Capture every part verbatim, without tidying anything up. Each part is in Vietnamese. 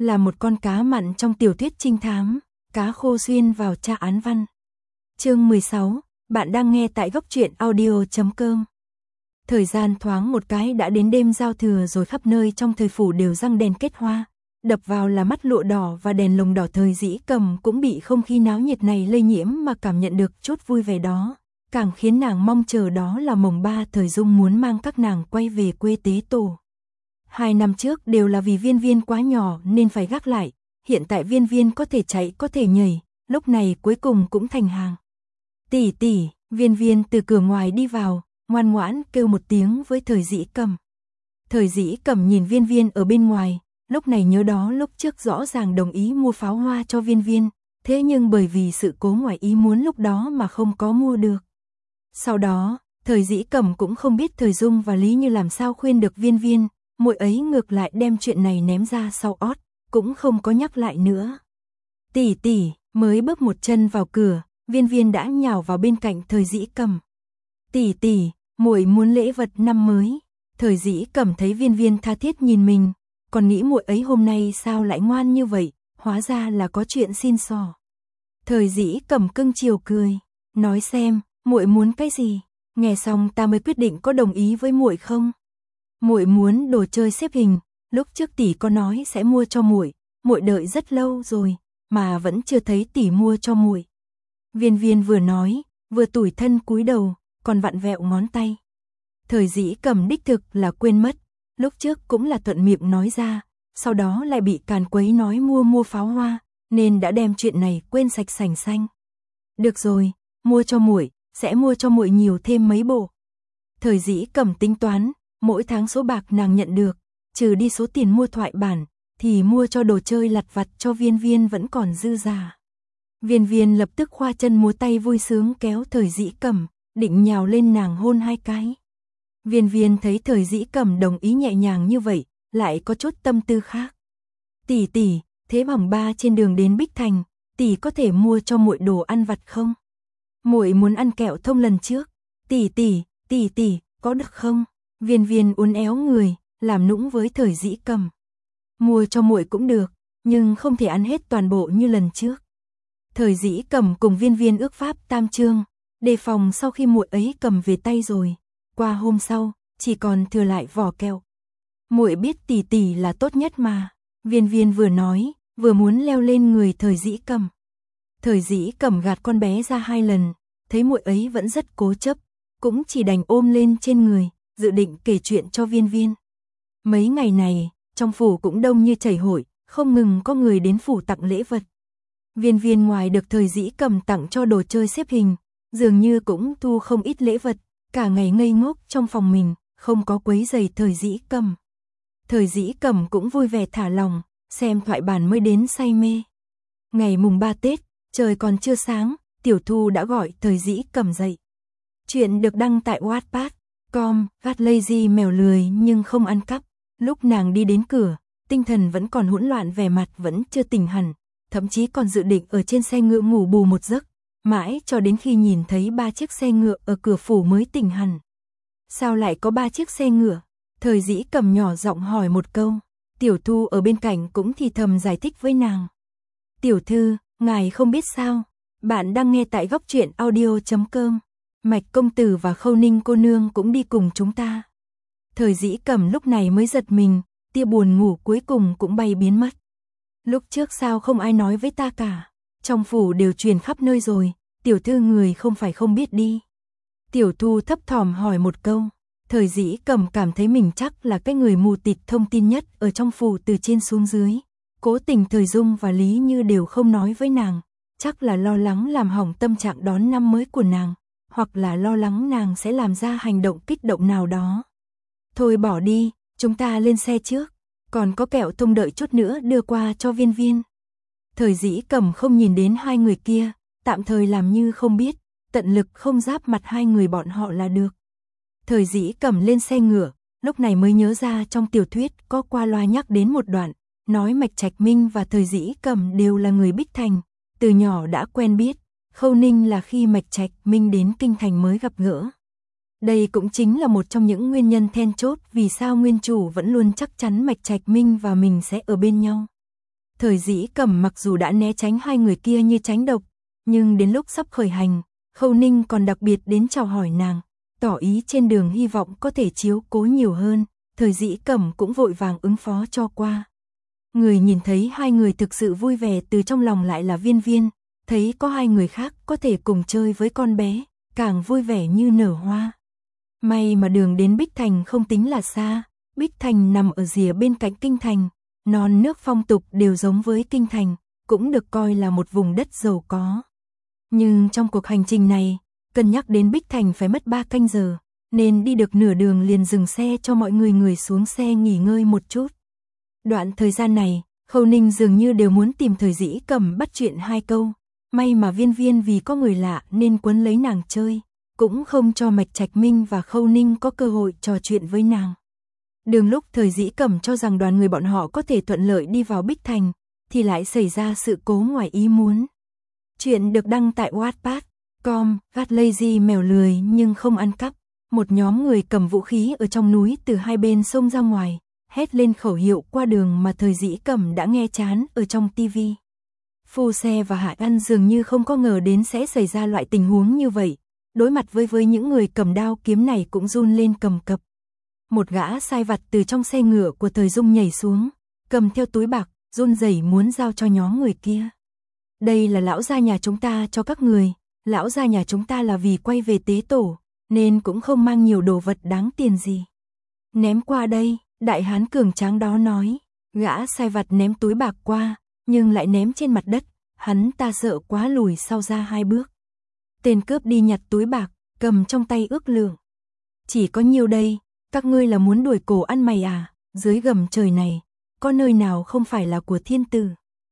là một con cá mặn trong tiểu thuyết trinh thám, cá khô xuyên vào tra án văn. Chương mười sáu, bạn đang nghe tại góc truyện audio chấm com. Thời gian thoáng một cái đã đến đêm giao thừa rồi, khắp nơi trong thời phủ đều răng đèn kết hoa, đập vào là mắt lụa đỏ và đèn lồng đỏ. Thời Dĩ Cầm cũng bị không khí náo nhiệt này lây nhiễm mà cảm nhận được chút vui vẻ đó, càng khiến nàng mong chờ đó là mồng ba Thời Dung muốn mang các nàng quay về quê tế tổ. Hai năm trước đều là vì Viên Viên quá nhỏ nên phải gác lại, hiện tại Viên Viên có thể chạy có thể nhảy, lúc này cuối cùng cũng thành hàng. Tỷ tỷ, Viên Viên từ cửa ngoài đi vào, ngoan ngoãn kêu một tiếng với Thời Dĩ Cầm. Thời Dĩ Cầm nhìn Viên Viên ở bên ngoài, lúc này nhớ đó lúc trước rõ ràng đồng ý mua pháo hoa cho Viên Viên, thế nhưng bởi vì sự cố ngoài ý muốn lúc đó mà không có mua được. Sau đó, Thời Dĩ Cầm cũng không biết Thời Dung và Lý Như làm sao khuyên được Viên Viên, muội ấy ngược lại đem chuyện này ném ra sau ót, cũng không có nhắc lại nữa. Tỷ tỷ, mới bước một chân vào cửa, Viên Viên đã nhào vào bên cạnh Thời Dĩ Cầm. Tỷ tỷ, muội muốn lễ vật năm mới. Thời Dĩ Cầm thấy Viên Viên tha thiết nhìn mình, còn nghĩ muội ấy hôm nay sao lại ngoan như vậy, hóa ra là có chuyện xin xỏ. Thời Dĩ Cầm cưng chiều cười, nói xem, muội muốn cái gì, nghe xong ta mới quyết định có đồng ý với muội không. Muội muốn đồ chơi xếp hình, lúc trước tỷ có nói sẽ mua cho muội, muội đợi rất lâu rồi mà vẫn chưa thấy tỷ mua cho muội. Viên Viên vừa nói, vừa tủi thân cúi đầu, còn vặn vẹo ngón tay. Thời Dĩ Cầm đích thực là quên mất, lúc trước cũng là thuận miệng nói ra, sau đó lại bị càn quấy nói mua mua pháo hoa, nên đã đem chuyện này quên sạch sành xanh. Được rồi, mua cho muội, sẽ mua cho muội nhiều thêm mấy bộ. Thời Dĩ Cầm tính toán, mỗi tháng số bạc nàng nhận được, trừ đi số tiền mua thoại bản, thì mua cho đồ chơi lặt vặt cho Viên Viên vẫn còn dư giả. Viên Viên lập tức khoa chân múa tay vui sướng kéo Thời Dĩ Cầm, định nhào lên nàng hôn hai cái. Viên Viên thấy Thời Dĩ Cầm đồng ý nhẹ nhàng như vậy, lại có chút tâm tư khác. Tỷ tỷ, thế mồng ba trên đường đến Bích Thành, tỷ có thể mua cho muội đồ ăn vặt không? Muội muốn ăn kẹo thông lần trước. Tỷ tỷ, tỷ tỷ, có được không? Viên Viên uốn éo người, làm nũng với Thời Dĩ Cầm. Mua cho muội cũng được, nhưng không thể ăn hết toàn bộ như lần trước. Thời Dĩ Cầm cùng Viên Viên ước pháp tam chương, đề phòng sau khi muội ấy cầm về tay rồi, qua hôm sau chỉ còn thừa lại vỏ kẹo. Muội biết tỷ tỷ là tốt nhất mà. Viên Viên vừa nói, vừa muốn leo lên người Thời Dĩ Cầm. Thời Dĩ Cầm gạt con bé ra hai lần, thấy muội ấy vẫn rất cố chấp, cũng chỉ đành ôm lên trên người, dự định kể chuyện cho Viên Viên. Mấy ngày này, trong phủ cũng đông như chảy hội, không ngừng có người đến phủ tặng lễ vật. Viên Viên ngoài được Thời Dĩ Cầm tặng cho đồ chơi xếp hình, dường như cũng thu không ít lễ vật, cả ngày ngây ngốc trong phòng mình, không có quấy rầy Thời Dĩ Cầm. Thời Dĩ Cầm cũng vui vẻ thả lòng, xem thoại bản mới đến say mê. Ngày mùng ba Tết, trời còn chưa sáng, Tiểu Thu đã gọi Thời Dĩ Cầm dậy. Chuyện được đăng tại wattpad chấm com, gạt lazy mèo lười nhưng không ăn cắp. Lúc nàng đi đến cửa, tinh thần vẫn còn hỗn loạn, vẻ mặt vẫn chưa tỉnh hẳn, thậm chí còn dự định ở trên xe ngựa ngủ bù một giấc, mãi cho đến khi nhìn thấy ba chiếc xe ngựa ở cửa phủ mới tỉnh hẳn. Sao lại có ba chiếc xe ngựa? Thời Dĩ Cầm nhỏ giọng hỏi một câu, Tiểu Thu ở bên cạnh cũng thì thầm giải thích với nàng. Tiểu thư, ngài không biết sao, bạn đang nghe tại góc truyện audio chấm com, Mạch công tử và Khâu Ninh cô nương cũng đi cùng chúng ta. Thời Dĩ Cầm lúc này mới giật mình, tia buồn ngủ cuối cùng cũng bay biến mất. Lúc trước sao không ai nói với ta cả, trong phủ đều truyền khắp nơi rồi, tiểu thư người không phải không biết đi. Tiểu Thu thấp thỏm hỏi một câu. Thời Dĩ Cầm cảm thấy mình chắc là cái người mù tịt thông tin nhất ở trong phủ từ trên xuống dưới. Cố tình Thời Dung và Lý Như đều không nói với nàng, chắc là lo lắng làm hỏng tâm trạng đón năm mới của nàng, hoặc là lo lắng nàng sẽ làm ra hành động kích động nào đó. Thôi bỏ đi, chúng ta lên xe trước, còn có kẹo thông đợi chút nữa đưa qua cho Viên Viên. Thời Dĩ Cầm không nhìn đến hai người kia, tạm thời làm như không biết, tận lực không giáp mặt hai người bọn họ là được. Thời Dĩ Cầm lên xe ngựa, lúc này mới nhớ ra trong tiểu thuyết có qua loa nhắc đến một đoạn, nói Mạch Trạch Minh và Thời Dĩ Cầm đều là người Bích Thành, từ nhỏ đã quen biết, Khâu Ninh là khi Mạch Trạch Minh đến Kinh Thành mới gặp gỡ. Đây cũng chính là một trong những nguyên nhân then chốt vì sao nguyên chủ vẫn luôn chắc chắn Mạch Trạch Minh và mình sẽ ở bên nhau. Thời Dĩ Cẩm mặc dù đã né tránh hai người kia như tránh độc, nhưng đến lúc sắp khởi hành, Khâu Ninh còn đặc biệt đến chào hỏi nàng, tỏ ý trên đường hy vọng có thể chiếu cố nhiều hơn, Thời Dĩ Cẩm cũng vội vàng ứng phó cho qua. Người nhìn thấy hai người thực sự vui vẻ từ trong lòng lại là Viên Viên, thấy có hai người khác có thể cùng chơi với con bé, càng vui vẻ như nở hoa. May mà đường đến Bích Thành không tính là xa, Bích Thành nằm ở rìa bên cạnh Kinh Thành, non nước phong tục đều giống với Kinh Thành, cũng được coi là một vùng đất giàu có. Nhưng trong cuộc hành trình này, cân nhắc đến Bích Thành phải mất ba canh giờ, nên đi được nửa đường liền dừng xe cho mọi người người xuống xe nghỉ ngơi một chút. Đoạn thời gian này, Khâu Ninh dường như đều muốn tìm Thời Dĩ Cẩm bắt chuyện hai câu, may mà Viên Viên vì có người lạ nên quấn lấy nàng chơi, cũng không cho Mạch Trạch Minh và Khâu Ninh có cơ hội trò chuyện với nàng. Đường lúc Thời Dĩ Cẩm cho rằng đoàn người bọn họ có thể thuận lợi đi vào Bích Thành, thì lại xảy ra sự cố ngoài ý muốn. Chuyện được đăng tại Wattpad chấm com, gạt lazy mèo lười nhưng không ăn cắp. Một nhóm người cầm vũ khí ở trong núi từ hai bên sông ra ngoài, hét lên khẩu hiệu qua đường mà Thời Dĩ Cẩm đã nghe chán ở trong tivi. Phu Xe và Hạ Ăn dường như không có ngờ đến sẽ xảy ra loại tình huống như vậy, đối mặt với với những người cầm đao kiếm này cũng run lên cầm cập. Một gã sai vặt từ trong xe ngựa của Thời Dung nhảy xuống, cầm theo túi bạc, run rẩy muốn giao cho nhóm người kia. Đây là lão gia nhà chúng ta cho các người, lão gia nhà chúng ta là vì quay về tế tổ, nên cũng không mang nhiều đồ vật đáng tiền gì. Ném qua đây, đại hán cường tráng đó nói, gã sai vặt ném túi bạc qua, nhưng lại ném trên mặt đất, hắn ta sợ quá lùi sau ra hai bước. Tên cướp đi nhặt túi bạc, cầm trong tay ước lượng. Chỉ có nhiêu đây, các ngươi là muốn đuổi cổ ăn mày à, dưới gầm trời này, có nơi nào không phải là của thiên tử.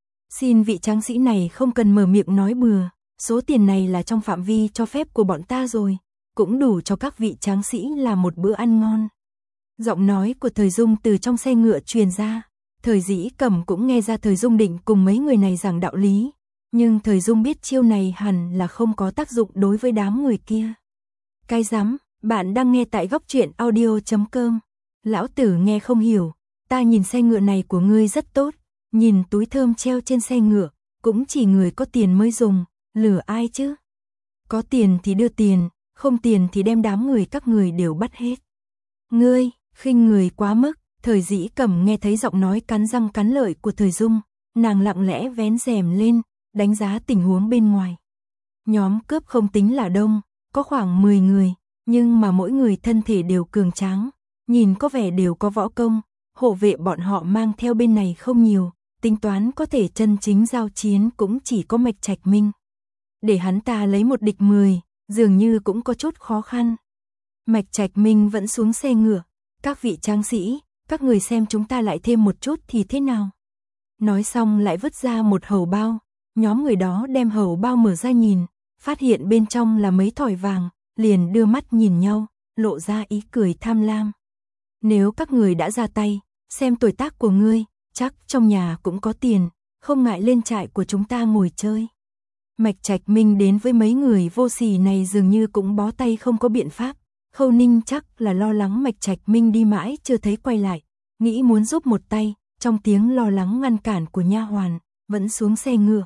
Xin vị tráng sĩ này không cần mở miệng nói bừa, số tiền này là trong phạm vi cho phép của bọn ta rồi, cũng đủ cho các vị tráng sĩ làm một bữa ăn ngon. Giọng nói của Thời Dung từ trong xe ngựa truyền ra, Thời Dĩ Cẩm cũng nghe ra Thời Dung định cùng mấy người này giảng đạo lý, nhưng Thời Dung biết chiêu này hẳn là không có tác dụng đối với đám người kia. Cái rắm, bạn đang nghe tại góc truyện audio chấm com. Lão tử nghe không hiểu, ta nhìn xe ngựa này của ngươi rất tốt, nhìn túi thơm treo trên xe ngựa, cũng chỉ người có tiền mới dùng, lừa ai chứ? Có tiền thì đưa tiền, không tiền thì đem đám người các người đều bắt hết. Ngươi, khinh người quá mức. Thời Dĩ Cẩm nghe thấy giọng nói cắn răng cắn lợi của Thời Dung, nàng lặng lẽ vén rèm lên, đánh giá tình huống bên ngoài. Nhóm cướp không tính là đông, có khoảng mười người, nhưng mà mỗi người thân thể đều cường tráng, nhìn có vẻ đều có võ công, hộ vệ bọn họ mang theo bên này không nhiều, tính toán có thể chân chính giao chiến cũng chỉ có Mạch Trạch Minh. Để hắn ta lấy một địch mười, dường như cũng có chút khó khăn. Mạch Trạch Minh vẫn xuống xe ngựa, các vị tráng sĩ, các người xem chúng ta lại thêm một chút thì thế nào? Nói xong lại vứt ra một hầu bao, nhóm người đó đem hầu bao mở ra nhìn, phát hiện bên trong là mấy thỏi vàng, liền đưa mắt nhìn nhau, lộ ra ý cười tham lam. Nếu các người đã ra tay, xem tuổi tác của ngươi, chắc trong nhà cũng có tiền, không ngại lên trại của chúng ta ngồi chơi. Mạch Trạch Minh đến với mấy người vô sỉ này dường như cũng bó tay không có biện pháp. Khâu Ninh chắc là lo lắng Mạch Trạch Minh đi mãi chưa thấy quay lại, nghĩ muốn giúp một tay, trong tiếng lo lắng ngăn cản của nha hoàn, vẫn xuống xe ngựa.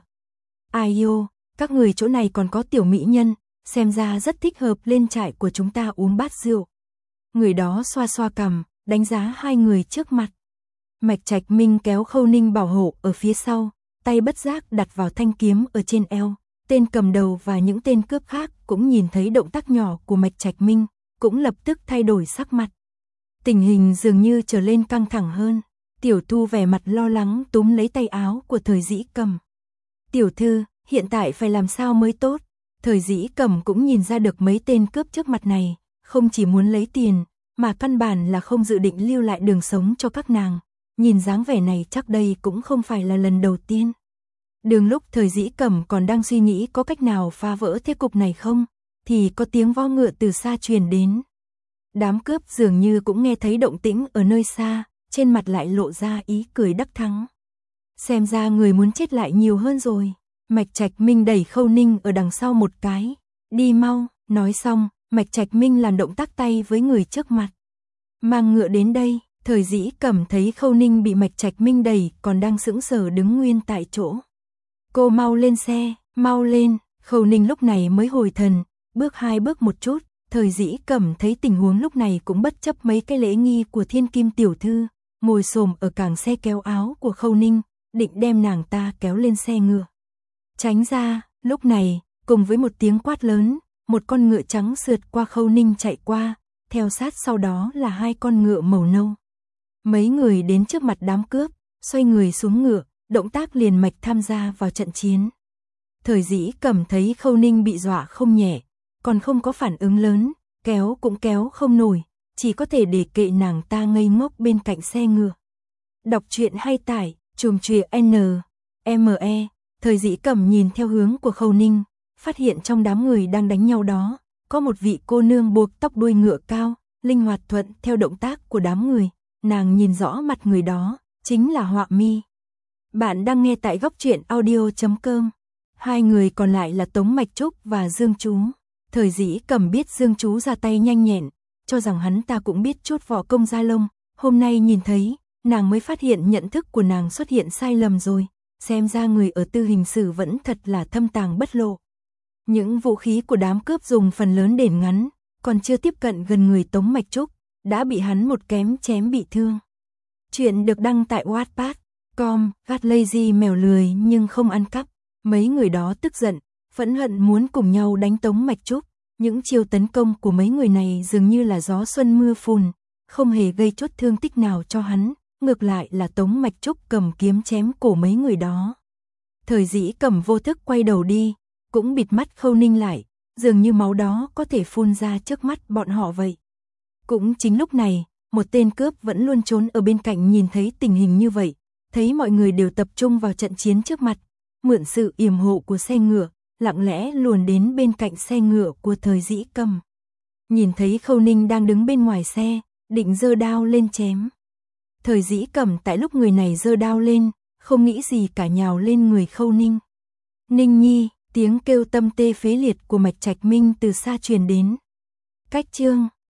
Ai yêu, các người chỗ này còn có tiểu mỹ nhân, xem ra rất thích hợp lên trại của chúng ta uống bát rượu. Người đó xoa xoa cằm, đánh giá hai người trước mặt. Mạch Trạch Minh kéo Khâu Ninh bảo hộ ở phía sau, tay bất giác đặt vào thanh kiếm ở trên eo. Tên cầm đầu và những tên cướp khác cũng nhìn thấy động tác nhỏ của Mạch Trạch Minh, cũng lập tức thay đổi sắc mặt. Tình hình dường như trở lên căng thẳng hơn. Tiểu Thu vẻ mặt lo lắng túm lấy tay áo của Thời Dĩ Cẩm. Tiểu thư, hiện tại phải làm sao mới tốt? Thời Dĩ Cẩm cũng nhìn ra được mấy tên cướp trước mặt này, không chỉ muốn lấy tiền, mà căn bản là không dự định lưu lại đường sống cho các nàng. Nhìn dáng vẻ này chắc đây cũng không phải là lần đầu tiên. Đường lúc Thời Dĩ Cẩm còn đang suy nghĩ có cách nào phá vỡ thế cục này không, thì có tiếng vó ngựa từ xa truyền đến. Đám cướp dường như cũng nghe thấy động tĩnh ở nơi xa, trên mặt lại lộ ra ý cười đắc thắng. Xem ra người muốn chết lại nhiều hơn rồi. Mạch Trạch Minh đẩy Khâu Ninh ở đằng sau một cái. Đi mau, nói xong, Mạch Trạch Minh làm động tác tay với người trước mặt. Mang ngựa đến đây, Thời Dĩ Cẩm thấy Khâu Ninh bị Mạch Trạch Minh đẩy còn đang sững sờ đứng nguyên tại chỗ. Cô mau lên xe, mau lên, Khâu Ninh lúc này mới hồi thần, bước hai bước một chút, Thời Dĩ Cẩm thấy tình huống lúc này cũng bất chấp mấy cái lễ nghi của Thiên Kim tiểu thư, ngồi xổm ở cảng xe kéo áo của Khâu Ninh, định đem nàng ta kéo lên xe ngựa. Tránh ra, lúc này, cùng với một tiếng quát lớn, một con ngựa trắng sượt qua Khâu Ninh chạy qua, theo sát sau đó là hai con ngựa màu nâu. Mấy người đến trước mặt đám cướp, xoay người xuống ngựa, động tác liền mạch tham gia vào trận chiến. Thời Dĩ Cẩm thấy Khâu Ninh bị dọa không nhẹ, còn không có phản ứng lớn, kéo cũng kéo không nổi, chỉ có thể để kệ nàng ta ngây ngốc bên cạnh xe ngựa. Đọc truyện hay tải, chùm chìa N, M E, Thời Dĩ Cẩm nhìn theo hướng của Khâu Ninh, phát hiện trong đám người đang đánh nhau đó, có một vị cô nương buộc tóc đuôi ngựa cao, linh hoạt thuận theo động tác của đám người, nàng nhìn rõ mặt người đó, chính là Họa Mi. Bạn đang nghe tại góc truyện audio chấm com. Hai người còn lại là Tống Mạch Trúc và Dương Chú. Thời Dĩ Cẩm biết Dương Chú ra tay nhanh nhẹn, cho rằng hắn ta cũng biết chút võ công gia lông, hôm nay nhìn thấy, nàng mới phát hiện nhận thức của nàng xuất hiện sai lầm rồi, xem ra người ở Tư Hình Sử vẫn thật là thâm tàng bất lộ. Những vũ khí của đám cướp dùng phần lớn đền ngắn, còn chưa tiếp cận gần người Tống Mạch Trúc, đã bị hắn một kém chém bị thương. Chuyện được đăng tại wattpad chấm com, gắt lazy mèo lười nhưng không ăn cắp. Mấy người đó tức giận, phẫn hận muốn cùng nhau đánh Tống Mạch Trúc. Những chiêu tấn công của mấy người này dường như là gió xuân mưa phùn, không hề gây chút thương tích nào cho hắn, ngược lại là Tống Mạch Trúc cầm kiếm chém cổ mấy người đó. Thời Dĩ Cẩm vô thức quay đầu đi, cũng bịt mắt Khâu Ninh lại, dường như máu đó có thể phun ra trước mắt bọn họ vậy. Cũng chính lúc này, một tên cướp vẫn luôn trốn ở bên cạnh nhìn thấy tình hình như vậy, thấy mọi người đều tập trung vào trận chiến trước mặt, mượn sự yểm hộ của xe ngựa, lặng lẽ luồn đến bên cạnh xe ngựa của Thời Dĩ Cẩm. Nhìn thấy Khâu Ninh đang đứng bên ngoài xe, định giơ đao lên chém. Thời Dĩ Cẩm tại lúc người này giơ đao lên, không nghĩ gì cả nhào lên người Khâu Ninh. Ninh nhi, tiếng kêu tâm tê phế liệt của Mạch Trạch Minh từ xa truyền đến. Cách chương